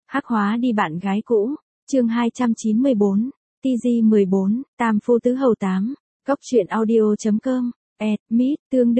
Hắc hóa đi bạn gái cũ, chương 294, TG14, Tam Phu Tứ Hầu 8, Cóc truyện audio.com, Meet, tương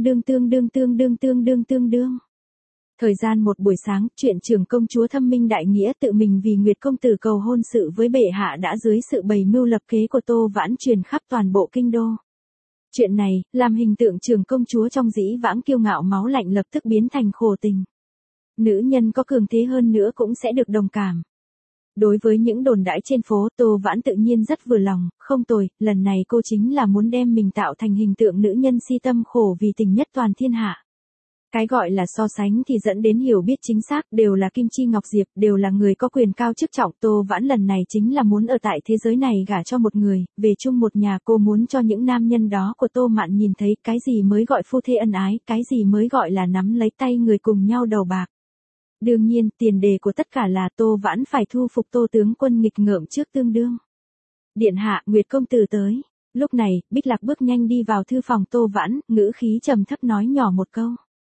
đương. Thời gian một buổi sáng, chuyện trưởng công chúa Thâm Minh Đại Nghĩa tự mình vì Nguyệt công tử cầu hôn sự với bệ hạ đã dưới sự bày mưu lập kế của Tô Vãn truyền khắp toàn bộ kinh đô. Chuyện này, làm hình tượng trưởng công chúa trong dĩ vãng kiêu ngạo máu lạnh lập tức biến thành khổ tình. Nữ nhân có cường thế hơn nữa cũng sẽ được đồng cảm. Đối với những đồn đãi trên phố, Tô Vãn tự nhiên rất vừa lòng, không tồi, lần này cô chính là muốn đem mình tạo thành hình tượng nữ nhân si tâm khổ vì tình nhất toàn thiên hạ. Cái gọi là so sánh thì dẫn đến hiểu biết chính xác, đều là kim chi ngọc diệp, đều là người có quyền cao chức trọng. Tô Vãn lần này chính là muốn ở tại thế giới này gả cho một người, về chung một nhà. Cô muốn cho những nam nhân đó của Tô Mạn nhìn thấy cái gì mới gọi phu thê ân ái, cái gì mới gọi là nắm lấy tay người cùng nhau đầu bạc. Đương nhiên, tiền đề của tất cả là Tô Vãn phải thu phục Tô tướng quân nghịch ngợm trước tương đương. Điện hạ, Nguyệt công tử tới. Lúc này, Bích Lạc bước nhanh đi vào thư phòng Tô Vãn, ngữ khí trầm thấp nói nhỏ một câu.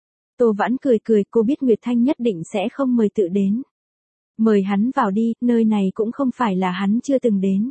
Tô Vãn cười, cô biết Nguyệt Thanh nhất định sẽ không mời tự đến. Mời hắn vào đi, nơi này cũng không phải là hắn chưa từng đến.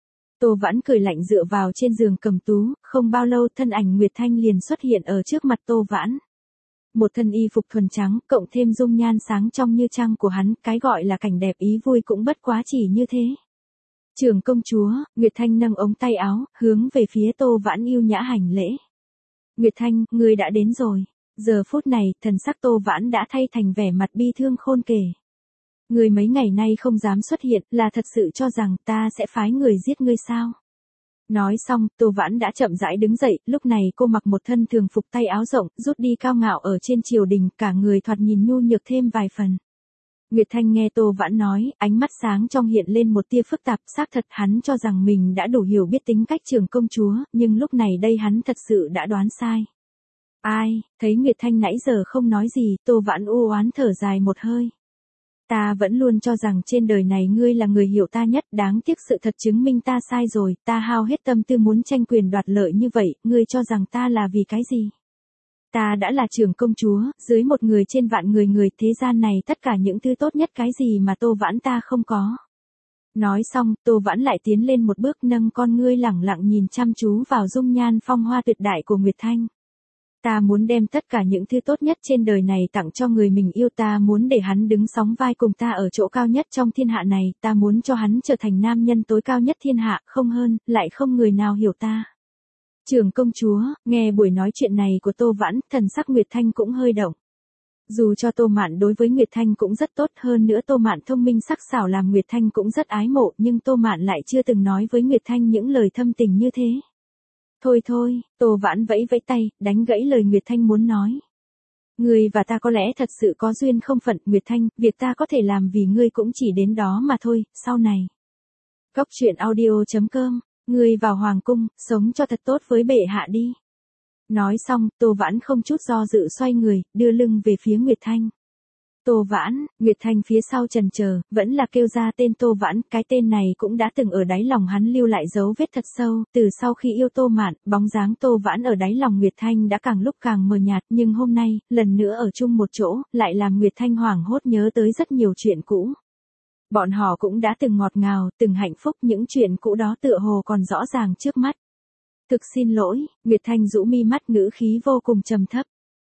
Tô Vãn cười lạnh dựa vào trên giường cầm tú, không bao lâu thân ảnh Nguyệt Thanh liền xuất hiện ở trước mặt Tô Vãn. Một thân y phục thuần trắng, cộng thêm dung nhan sáng trong như trăng của hắn, cái gọi là cảnh đẹp ý vui cũng bất quá chỉ như thế. Trưởng công chúa, Nguyệt Thanh nâng ống tay áo, hướng về phía Tô Vãn yêu nhã hành lễ. Nguyệt Thanh, ngươi đã đến rồi. Giờ phút này, thần sắc Tô Vãn đã thay thành vẻ mặt bi thương khôn kể. Ngươi mấy ngày nay không dám xuất hiện, là thật sự cho rằng ta sẽ phái người giết ngươi sao? Nói xong, Tô Vãn đã chậm rãi đứng dậy, lúc này cô mặc một thân thường phục tay áo rộng, rút đi cao ngạo ở trên triều đình, cả người thoạt nhìn nhu nhược thêm vài phần. Nguyệt Thanh nghe Tô Vãn nói, ánh mắt sáng trong hiện lên một tia phức tạp, xác thật hắn cho rằng mình đã đủ hiểu biết tính cách trưởng công chúa, nhưng lúc này đây hắn thật sự đã đoán sai. Ai, thấy Nguyệt Thanh nãy giờ không nói gì, Tô Vãn u oán thở dài một hơi. Ta vẫn luôn cho rằng trên đời này ngươi là người hiểu ta nhất, đáng tiếc sự thật chứng minh ta sai rồi, ta hao hết tâm tư muốn tranh quyền đoạt lợi như vậy, ngươi cho rằng ta là vì cái gì? Ta đã là trưởng công chúa, dưới một người trên vạn người, thế gian này tất cả những thứ tốt nhất cái gì mà Tô Vãn ta không có. Nói xong, Tô Vãn lại tiến lên một bước nâng con ngươi lẳng lặng nhìn chăm chú vào dung nhan phong hoa tuyệt đại của Nguyệt Thanh. Ta muốn đem tất cả những thứ tốt nhất trên đời này tặng cho người mình yêu, ta muốn để hắn đứng sóng vai cùng ta ở chỗ cao nhất trong thiên hạ này, ta muốn cho hắn trở thành nam nhân tối cao nhất thiên hạ, không hơn, lại không người nào hiểu ta. Trưởng công chúa, nghe buổi nói chuyện này của Tô Vãn, thần sắc Nguyệt Thanh cũng hơi động. Dù cho Tô Mạn đối với Nguyệt Thanh cũng rất tốt, hơn nữa Tô Mạn thông minh sắc sảo làm Nguyệt Thanh cũng rất ái mộ, nhưng Tô Mạn lại chưa từng nói với Nguyệt Thanh những lời thâm tình như thế. Thôi, Tô Vãn vẫy tay, đánh gãy lời Nguyệt Thanh muốn nói. Ngươi và ta có lẽ thật sự có duyên không phận, Nguyệt Thanh, việc ta có thể làm vì ngươi cũng chỉ đến đó mà thôi, sau này. Cóc truyện audio.com, ngươi vào hoàng cung, sống cho thật tốt với bệ hạ đi. Nói xong, Tô Vãn không chút do dự xoay người, đưa lưng về phía Nguyệt Thanh. Tô Vãn, Nguyệt Thanh phía sau chần chờ, vẫn là kêu ra tên Tô Vãn, cái tên này cũng đã từng ở đáy lòng hắn lưu lại dấu vết thật sâu, từ sau khi yêu Tô Mạn, bóng dáng Tô Vãn ở đáy lòng Nguyệt Thanh đã càng lúc càng mờ nhạt, nhưng hôm nay, lần nữa ở chung một chỗ, lại làm Nguyệt Thanh hoảng hốt nhớ tới rất nhiều chuyện cũ. Bọn họ cũng đã từng ngọt ngào, từng hạnh phúc, những chuyện cũ đó tựa hồ còn rõ ràng trước mắt. Thực xin lỗi, Nguyệt Thanh rũ mi mắt ngữ khí vô cùng trầm thấp.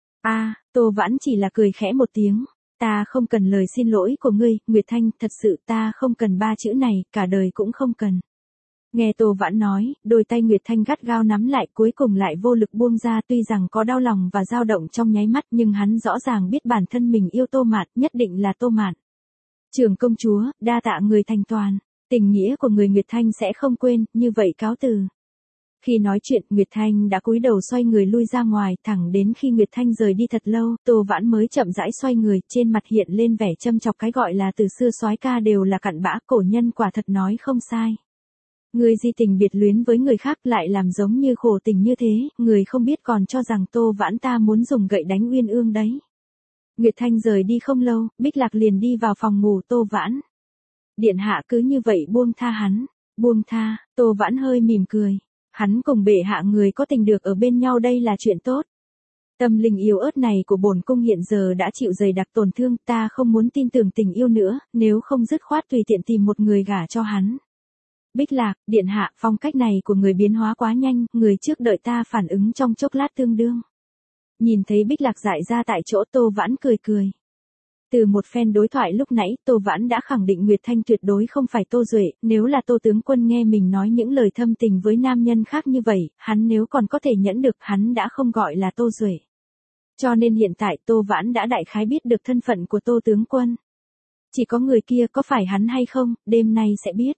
Tô Vãn chỉ là cười khẽ một tiếng. Ta không cần lời xin lỗi của ngươi, Nguyệt Thanh, thật sự ta không cần ba chữ này, cả đời cũng không cần. Nghe Tô Vãn nói, đôi tay Nguyệt Thanh gắt gao nắm lại, cuối cùng lại vô lực buông ra, tuy rằng có đau lòng và dao động trong nháy mắt, nhưng hắn rõ ràng biết bản thân mình yêu Tô Mạn, nhất định là Tô Mạn. Trưởng công chúa, đa tạ người thành toàn, tình nghĩa của người Nguyệt Thanh sẽ không quên, như vậy cáo từ. Khi nói chuyện, Nguyệt Thanh đã cúi đầu xoay người lui ra ngoài, thẳng đến khi Nguyệt Thanh rời đi thật lâu, Tô Vãn mới chậm rãi xoay người, trên mặt hiện lên vẻ châm chọc, cái gọi là từ xưa soái ca đều là cặn bã, cổ nhân quả thật nói không sai. Người di tình biệt luyến với người khác lại làm giống như khổ tình như thế, người không biết còn cho rằng Tô Vãn ta muốn dùng gậy đánh Uyên Ương đấy. Nguyệt Thanh rời đi không lâu, Bích Lạc liền đi vào phòng ngủ Tô Vãn. Điện hạ cứ như vậy buông tha hắn, buông tha, Tô Vãn hơi mỉm cười. Hắn cùng bệ hạ người có tình được ở bên nhau đây là chuyện tốt. Tâm linh yếu ớt này của bổn cung hiện giờ đã chịu dày đặc tổn thương, ta không muốn tin tưởng tình yêu nữa, nếu không dứt khoát tùy tiện tìm một người gả cho hắn. Bích Lạc, điện hạ, phong cách này của người biến hóa quá nhanh, người trước đợi ta phản ứng trong chốc lát tương đương. Nhìn thấy Bích Lạc dại ra tại chỗ, Tô Vãn cười cười. Từ một phen đối thoại lúc nãy, Tô Vãn đã khẳng định Nguyệt Thanh tuyệt đối không phải Tô Duệ, nếu là Tô tướng quân nghe mình nói những lời thâm tình với nam nhân khác như vậy, hắn nếu còn có thể nhẫn được hắn đã không gọi là Tô Duệ. Cho nên hiện tại Tô Vãn đã đại khái biết được thân phận của Tô tướng quân. Chỉ có người kia có phải hắn hay không, đêm nay sẽ biết.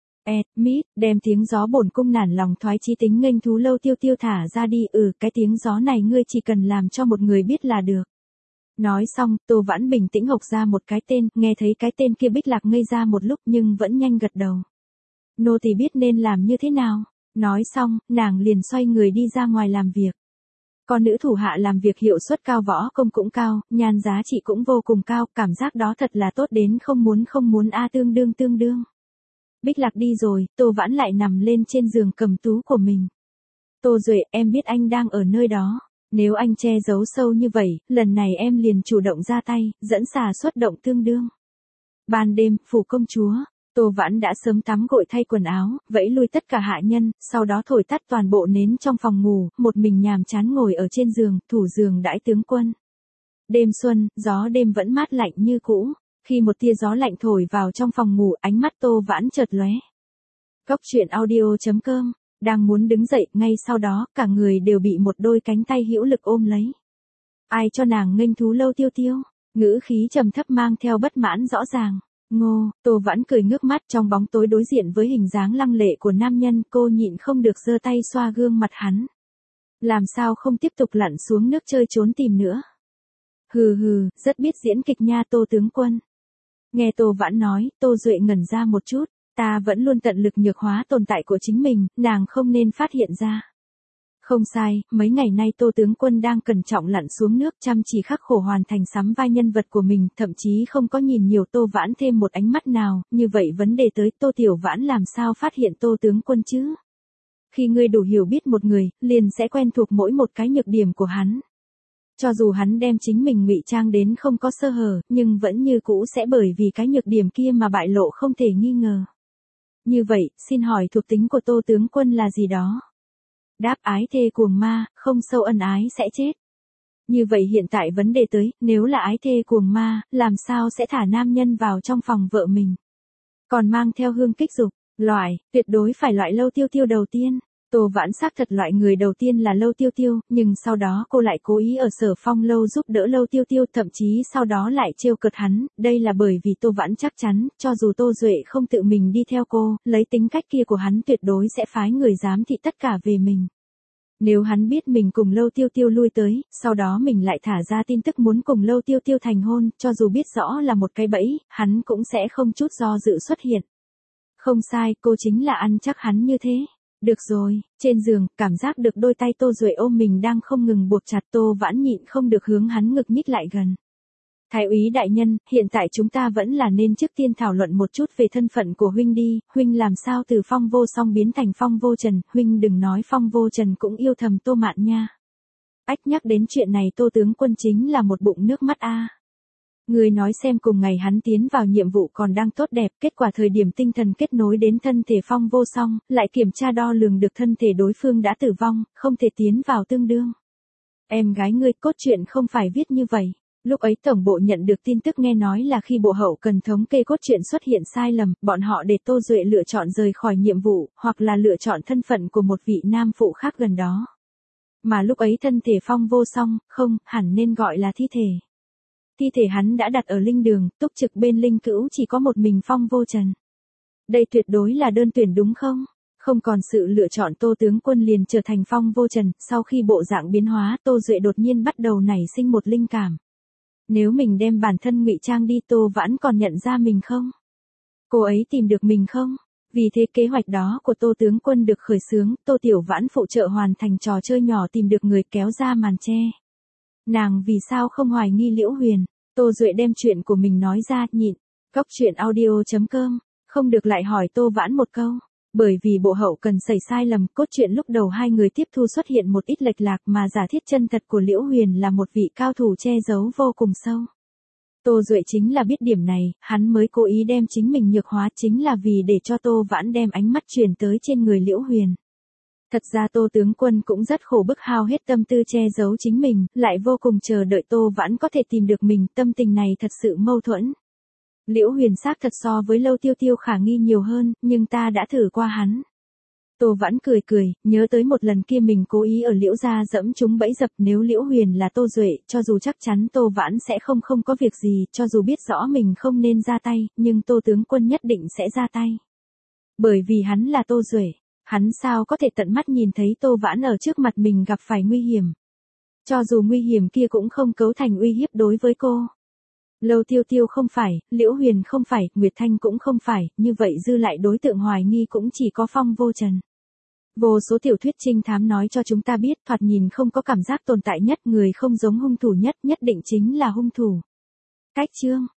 Mít, đem tiếng gió bổn cung nản lòng thoái chí tính nghênh thú Lâu Tiêu Tiêu thả ra đi, cái tiếng gió này ngươi chỉ cần làm cho một người biết là được. Nói xong, Tô Vãn bình tĩnh hộc ra một cái tên, nghe thấy cái tên kia Bích Lạc ngây ra một lúc nhưng vẫn nhanh gật đầu. Nô tỳ biết nên làm như thế nào. Nói xong, nàng liền xoay người đi ra ngoài làm việc. Con nữ thủ hạ làm việc hiệu suất cao, võ công cũng cao, nhan giá trị cũng vô cùng cao, cảm giác đó thật là tốt đến không muốn tương đương. Bích Lạc đi rồi, Tô Vãn lại nằm lên trên giường cầm tú của mình. Tô Duệ, em biết anh đang ở nơi đó. Nếu anh che giấu sâu như vậy, lần này em liền chủ động ra tay, dẫn xà xuất động tương đương. Ban đêm, phủ công chúa, Tô Vãn đã sớm tắm gội thay quần áo, vẫy lui tất cả hạ nhân, sau đó thổi tắt toàn bộ nến trong phòng ngủ, một mình nhàm chán ngồi ở trên giường, thủ giường đãi tướng quân. Đêm xuân, gió đêm vẫn mát lạnh như cũ, khi một tia gió lạnh thổi vào trong phòng ngủ, ánh mắt Tô Vãn chợt lóe. Góc truyện audio.com, đang muốn đứng dậy, ngay sau đó, cả người đều bị một đôi cánh tay hữu lực ôm lấy. Ai cho nàng nghênh thú Lâu Tiêu Tiêu? Ngữ khí trầm thấp mang theo bất mãn rõ ràng. Ngô, Tô Vãn cười ngước mắt, trong bóng tối đối diện với hình dáng lăng lệ của nam nhân, cô nhịn không được giơ tay xoa gương mặt hắn. Làm sao không tiếp tục lặn xuống nước chơi trốn tìm nữa? Hừ, rất biết diễn kịch nha Tô tướng quân. Nghe Tô Vãn nói, Tô Duệ ngẩn ra một chút, ta vẫn luôn tận lực nhược hóa tồn tại của chính mình, nàng không nên phát hiện ra. Không sai, mấy ngày nay Tô tướng quân đang cẩn trọng lặn xuống nước, chăm chỉ khắc khổ hoàn thành sắm vai nhân vật của mình, thậm chí không có nhìn nhiều Tô Vãn thêm một ánh mắt nào, như vậy vấn đề tới Tô Tiểu Vãn làm sao phát hiện Tô tướng quân chứ? Khi ngươi đủ hiểu biết một người, liền sẽ quen thuộc mỗi một cái nhược điểm của hắn. Cho dù hắn đem chính mình ngụy trang đến không có sơ hở, nhưng vẫn như cũ sẽ bởi vì cái nhược điểm kia mà bại lộ không thể nghi ngờ. Như vậy, xin hỏi thuộc tính của Tô tướng quân là gì đó? Đáp: ái thê cuồng ma, không sâu ân ái sẽ chết. Như vậy hiện tại vấn đề tới, nếu là ái thê cuồng ma, làm sao sẽ thả nam nhân vào trong phòng vợ mình? Còn mang theo hương kích dục, tuyệt đối phải loại Lâu Tiêu Tiêu đầu tiên. Tô Vãn xác thật loại người đầu tiên là Lâu Tiêu Tiêu, nhưng sau đó cô lại cố ý ở Sở Phong Lâu giúp đỡ Lâu Tiêu Tiêu, thậm chí sau đó lại trêu cợt hắn, đây là bởi vì Tô Vãn chắc chắn, cho dù Tô Duệ không tự mình đi theo cô, lấy tính cách kia của hắn tuyệt đối sẽ phái người giám thị tất cả về mình. Nếu hắn biết mình cùng Lâu Tiêu Tiêu lui tới, sau đó mình lại thả ra tin tức muốn cùng Lâu Tiêu Tiêu thành hôn, cho dù biết rõ là một cái bẫy, hắn cũng sẽ không chút do dự xuất hiện. Không sai, cô chính là ăn chắc hắn như thế. Được rồi, trên giường, cảm giác được đôi tay Tô Duệ ôm mình đang không ngừng buộc chặt, Tô Vãn nhịn không được hướng hắn ngực nhích lại gần. Thái úy đại nhân, hiện tại chúng ta vẫn là nên trước tiên thảo luận một chút về thân phận của huynh đi, huynh làm sao từ Phong Vô Song biến thành Phong Vô Trần, huynh đừng nói Phong Vô Trần cũng yêu thầm Tô Mạn nha. Ách, nhắc đến chuyện này Tô tướng quân chính là một bụng nước mắt a. Người nói xem, cùng ngày hắn tiến vào nhiệm vụ còn đang tốt đẹp, kết quả thời điểm tinh thần kết nối đến thân thể Phong Vô Song, lại kiểm tra đo lường được thân thể đối phương đã tử vong, không thể tiến vào tương đương. Em gái ngươi, cốt truyện không phải viết như vậy. Lúc ấy tổng bộ nhận được tin tức, nghe nói là khi bộ hậu cần thống kê cốt truyện xuất hiện sai lầm, bọn họ để Tô Duệ lựa chọn rời khỏi nhiệm vụ, hoặc là lựa chọn thân phận của một vị nam phụ khác gần đó. Mà lúc ấy thân thể Phong Vô Song, không, hẳn nên gọi là thi thể. Thi thể hắn đã đặt ở linh đường, túc trực bên linh cữu, chỉ có một mình Phong Vô Trần. Đây tuyệt đối là đơn tuyển đúng không? Không còn sự lựa chọn, Tô tướng quân liền trở thành Phong Vô Trần, sau khi bộ dạng biến hóa, Tô Duệ đột nhiên bắt đầu nảy sinh một linh cảm. Nếu mình đem bản thân ngụy trang đi, Tô Vãn còn nhận ra mình không? Cô ấy tìm được mình không? Vì thế kế hoạch đó của Tô tướng quân được khởi xướng, Tô Tiểu Vãn phụ trợ hoàn thành trò chơi nhỏ tìm được người, kéo ra màn che. Nàng vì sao không hoài nghi Liễu Huyền? Tô Duệ đem chuyện của mình nói ra, nhịn. Góc truyện audio.com, không được lại hỏi Tô Vãn một câu. Bởi vì bộ hậu cần xảy sai lầm, cốt truyện lúc đầu hai người tiếp thu xuất hiện một ít lệch lạc mà giả thiết chân thật của Liễu Huyền là một vị cao thủ che giấu vô cùng sâu. Tô Duệ chính là biết điểm này, hắn mới cố ý đem chính mình nhược hóa, chính là vì để cho Tô Vãn đem ánh mắt chuyển tới trên người Liễu Huyền. Thật ra Tô tướng quân cũng rất khổ bức, hao hết tâm tư che giấu chính mình, lại vô cùng chờ đợi Tô Vãn có thể tìm được mình, tâm tình này thật sự mâu thuẫn. Liễu Huyền xác thật so với Lâu Tiêu Tiêu khả nghi nhiều hơn, nhưng ta đã thử qua hắn. Tô Vãn cười cười, nhớ tới một lần kia mình cố ý ở Liễu gia dẫm trúng bẫy dập, nếu Liễu Huyền là Tô Duệ, cho dù chắc chắn Tô Vãn sẽ không có việc gì, cho dù biết rõ mình không nên ra tay, nhưng Tô tướng quân nhất định sẽ ra tay. Bởi vì hắn là Tô Duệ, hắn sao có thể tận mắt nhìn thấy Tô Vãn ở trước mặt mình gặp phải nguy hiểm. Cho dù nguy hiểm kia cũng không cấu thành uy hiếp đối với cô. Lâu Tiêu Tiêu không phải, Liễu Huyền không phải, Nguyệt Thanh cũng không phải, như vậy dư lại đối tượng hoài nghi cũng chỉ có Phong Vô Trần. Vô số tiểu thuyết trinh thám nói cho chúng ta biết, thoạt nhìn không có cảm giác tồn tại nhất, người không giống hung thủ nhất, nhất định chính là hung thủ. Cách chương